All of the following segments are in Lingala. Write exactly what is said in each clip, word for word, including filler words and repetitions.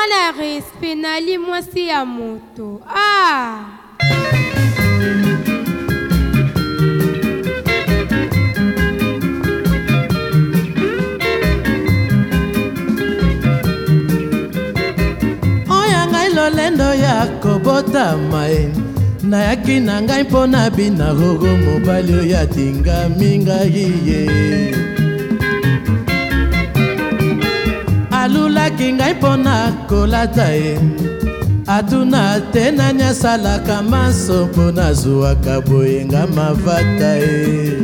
na respect nali mwasi ya moto. Ah! Oya ngai lolendo ya kobota mai nayaki na ngai mpona bina rogo mobali oyo atingami ngai ye alulaki ngai mpona kolata ye atuna te nani asalaka maso mpo nazwwaka boyenga mavata ye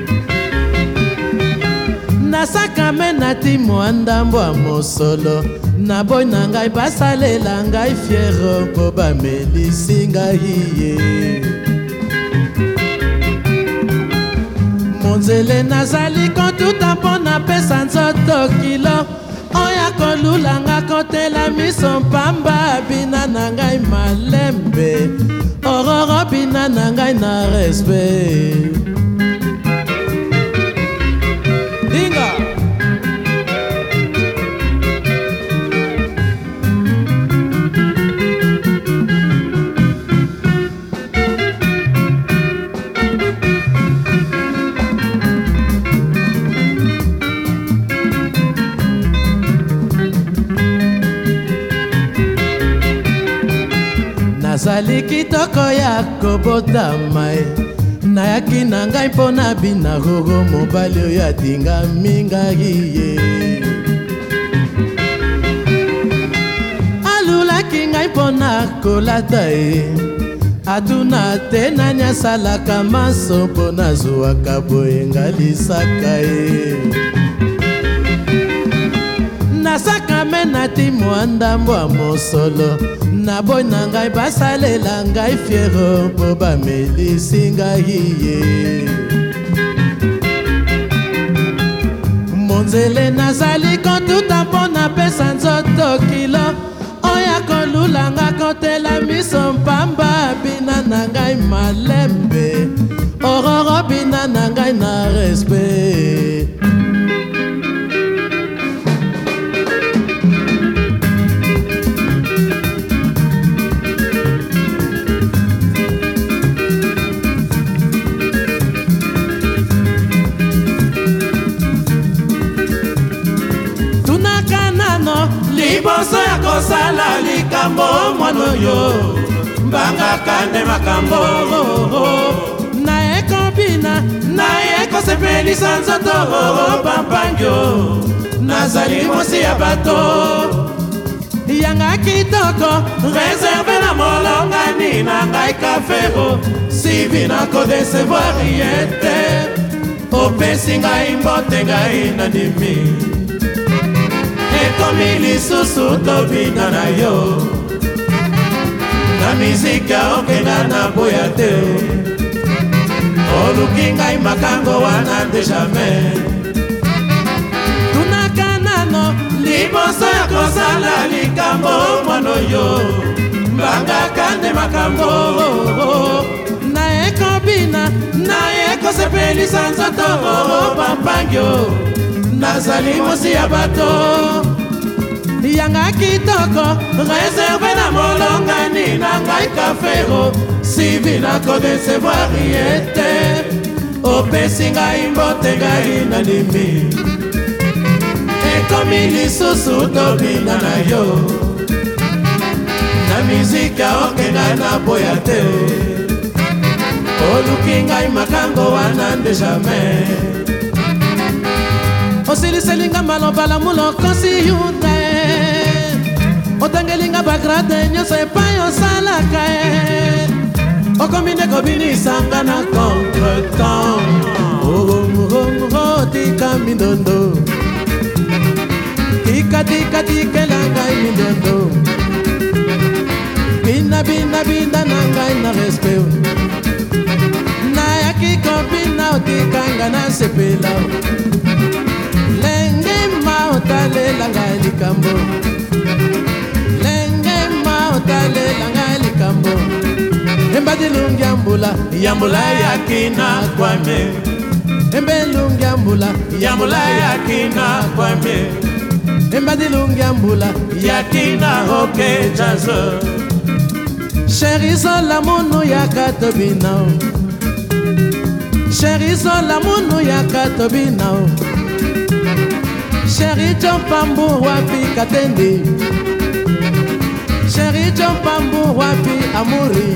nasakame nati mwa ndambo ya mosolo naboyi na ngai basalela ngai fiero mpo bamelisi ngai ye monzele nazali kontuta mpo napesa nzoto kilo oya kolulanga kotela miso mpamba bina na ngai malembe ororo bina na ngai na respect dinga nazali kitoko ya kobota mai nayaki na ngai mpona bina rogo mobali oyo atingami ngai ye alulaki ngai mpona kolata ye atuna te nani asalaka maso mpo nazwwaka boyenga lisaka ye nasakame nati mwa ndambo ya mosolo naboyi na ngai basalela ngai fiero mpo bamelisi ngai ye monzele nazali kontuta mpo napesa nzoto kilo oya kolulanga kotela miso mpamba bina na ngai malembe ororo bina na ngai na respect liboso ya kosala likambo mwana oyo mbangaka nde makambo naye kobina naye kosepelisa nzoto pampangyo nazali mosi ya bato yanga kitoko reserve na molongani na ngai kafero sivi na kodesevoir ye te opesi ngai mbote ngai nandimi ekomi lisusu tobina na yo na mizika okenda na boya te oluki ngai makango wana nde jamais tunaka nano liboso ya kosala likambo mwana oyo mbangaka nde makambo naye kobina naye kosepelisa nzoto pampangyo nazali mosi ya bato yanga kitoko reserve na molongani na ngai kafero sivi na kodesevoir ye te opesi ngai mbote ngai nandimi ekomi lisusu tobina na yo na mizika okenda na boya te oluki ngai makango wana nde jamais osiliselinga malobala mulokosi yute otangelinga bagrade nyonso epai osalaka ye okomi nde kobinisanga na contretemps tika mindondo tika tika tikela ngai mindondo bina bina bina na ngai na respect nayaki kobina otikanga na sepela lenge ma otalela ngai likambo lenge ma otalela ngai likambo embadilungi ambula yambula yakina kwame embelungi ambula yambula yakina kwame embadilungi ya mbula yakina hoke jazo Chéri zola munu yaka tobinao Chéri zola munu yaka tobinao Chéri jompambu wapi katendi Chéri jompambu wapi amuri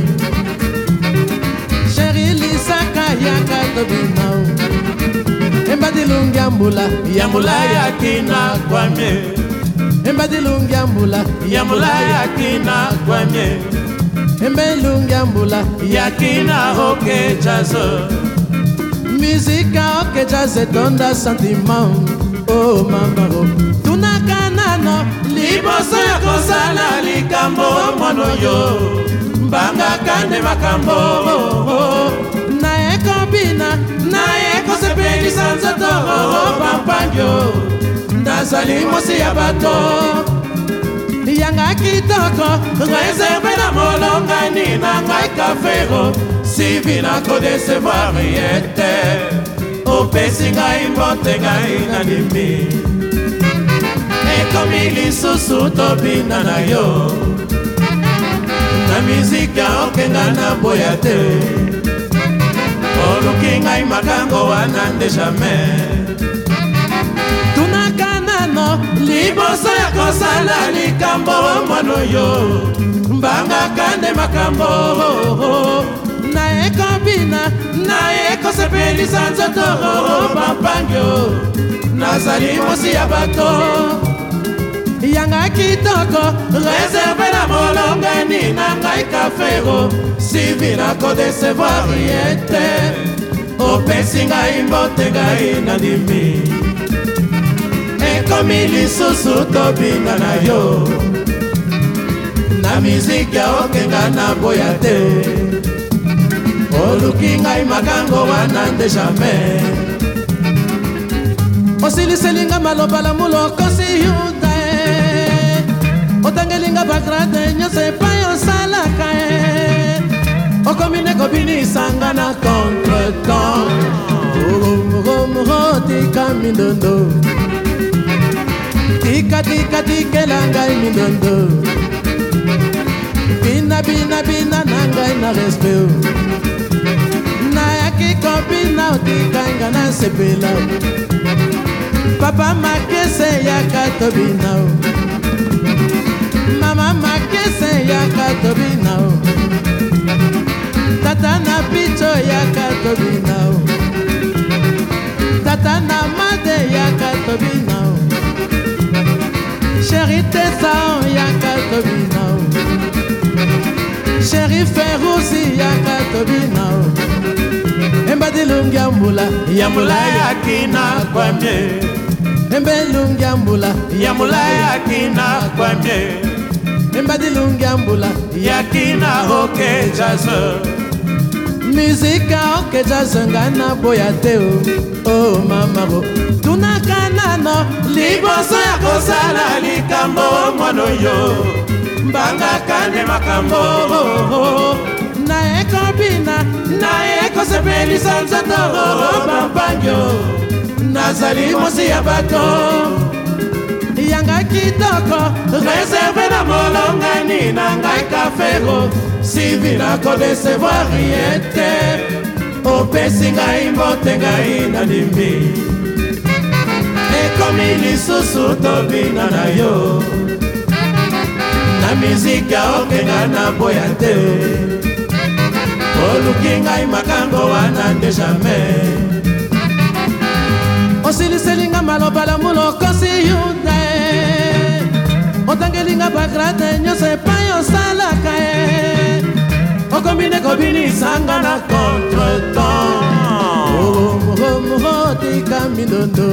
Chéri lisaka yaka tobinao embadilungi ya mbula yambula yakina kwamye embadilungi ya mbula yambula yakina kwamye embelungi ya mbula yakina hoke jazo Musica hoke jazo tonda sentiment oh mamaro tunakanano liboso ya kosala likambo mono yo mbanga kande makambo naye kobina naye kosepelisa nzoto pampangyo nazali mosi ya bato yanga kitoko réserve na molongani na ngai kafero sivi na kodesevoir ye te opesi ngai mbote ngai nandimi ekomi lisusu tobina na yo na mizika okenga na boya te oluki ngai makango wana nde jamais tunakanano liboso ya kosala likambo mono yo mbanga kande makambo naye kobina naye kosepelisa nzoto pampangyo nazali mosi ya bato yanga kitoko réserve na molongani na ngai kafero sivi na kodesevoir ye te opesi ngai mbote ngai nandimi ekomi lisusu tobinga na yo na miziki okenga na boya te oluki ngai makango wana nde jamais osiliselinga maloba lamulo kosi yuda e otangelinga bagrade nyonso epai osalaka e okomine kobinisanga na contretemps moro tika mindondo tika tika tikela ngai mindondo bina bina bina na ngai na respect nayaki kobina otikanga na sepela papa makese yaka tobinao mama makese yaka tobinao tata na picho yaka tobinao tata na made yaka tobinao chéri tesao yaka tobinao chéri ferusi yaka tobinao embadilungi ya mbula yambula yakina kwamye embelungi ya mbula yambula yakina kwamye embadilungi ya mbula yakina hoke jazo mizika hoke jazo ngana boya te oh mamaro tunakanano liboso ya kosala likambo mono yo mbanga kande makambo naye kobina naye kosepelisa nzoto pampangyo nazali mosi ya bato yanga kitoko réserve na molongani na ngai kafero sivi na kodesevoir ye te opesi ngai mbote ngai nandimi ekomi lisusu tobina na yo na mizika okenga na boya te oluki ngai makango wana nde jamais osiliselinga maloba lamulo kosi yuda e otangelinga bagrade nyonso epai osalaka e okomine kobinisanga na contretemps moro tika mindondo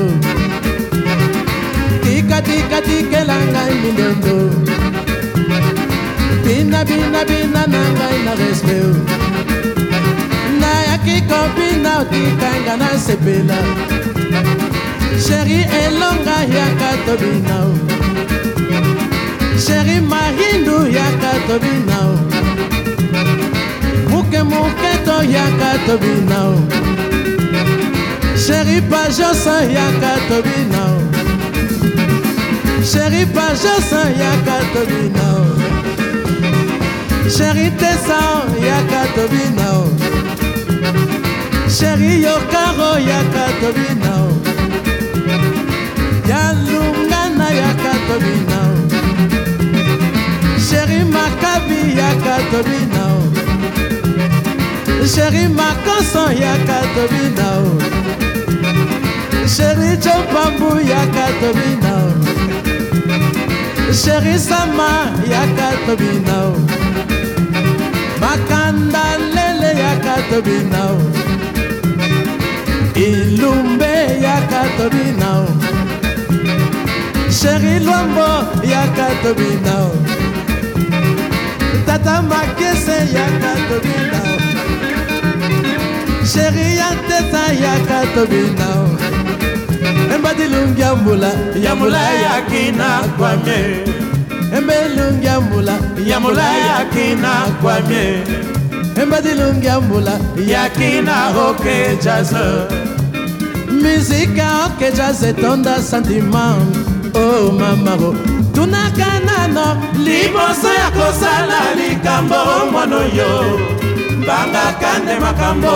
tika tika tikela ngai mindondo bina bina bina na ngai na respect nayaki kobina otikanga na sepela chéri elonga yaka tobinao chéri mahindu yaka tobinao muke muke to yaka tobinao chéri pajoso yaka tobinao Chéri Pajosa yaka tobina Chéri Tessa yaka tobina Chéri Yokaro yaka tobina Yalungana yaka tobina Chéri Makabi yaka tobina Chéri Makoso yaka tobina Chéri Chopambu yaka tobina Chéri Sama yaka tobina Makanda lele yaka tobina Ilumbe yaka tobina Chéri Lombo yaka tobina Tata Makese yaka tobina Chéri Yantesa yaka tobina Embadilungi ambula Yamula yakina kwame Embelungi ambula Yamula yakina kwame Embadilungi ambula Yakina hoke jazz Musique hoke jazz tonda sentiment Oh mamaro Tunakanano Liboso ya kosala likambo mwana yo Mbanga kande makambo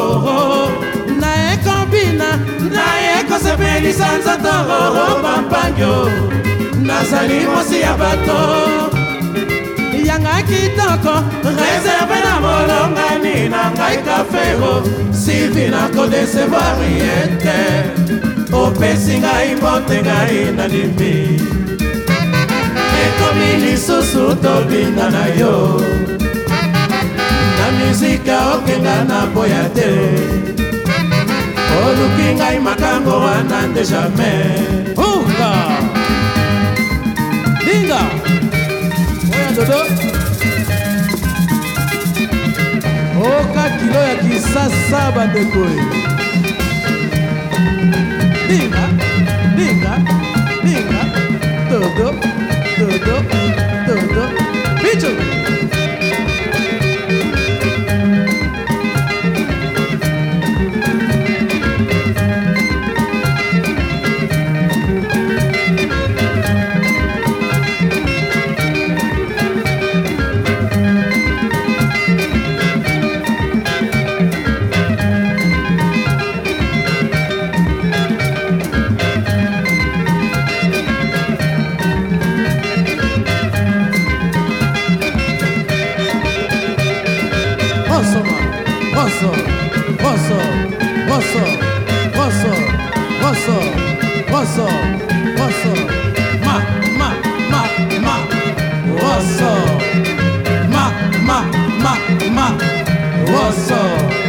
Na ekombina Na eko sepelisa nzotoro bampangyo Nazali mosi ya bato Yanga kitoko Reserve na molongani na ngai kafero Sylvie na kodesevoir yete Opesi ngai mbote ngai na limi Ekomi lisusu tobinga na yo Na mizika okenga na boya te Oluki ngai makambo wana nde jamais Uka Dinga Oya dodo Oka kilo ya kisasa bandekoi Dinga Dinga Dinga Dodo Dodo Dodo Bicho Rosso, Rosso, Rosso, Rosso, Rosso, Rosso, Rosso, Ma, ma, ma, ma, Rosso, Ma, ma, ma, ma, Rosso.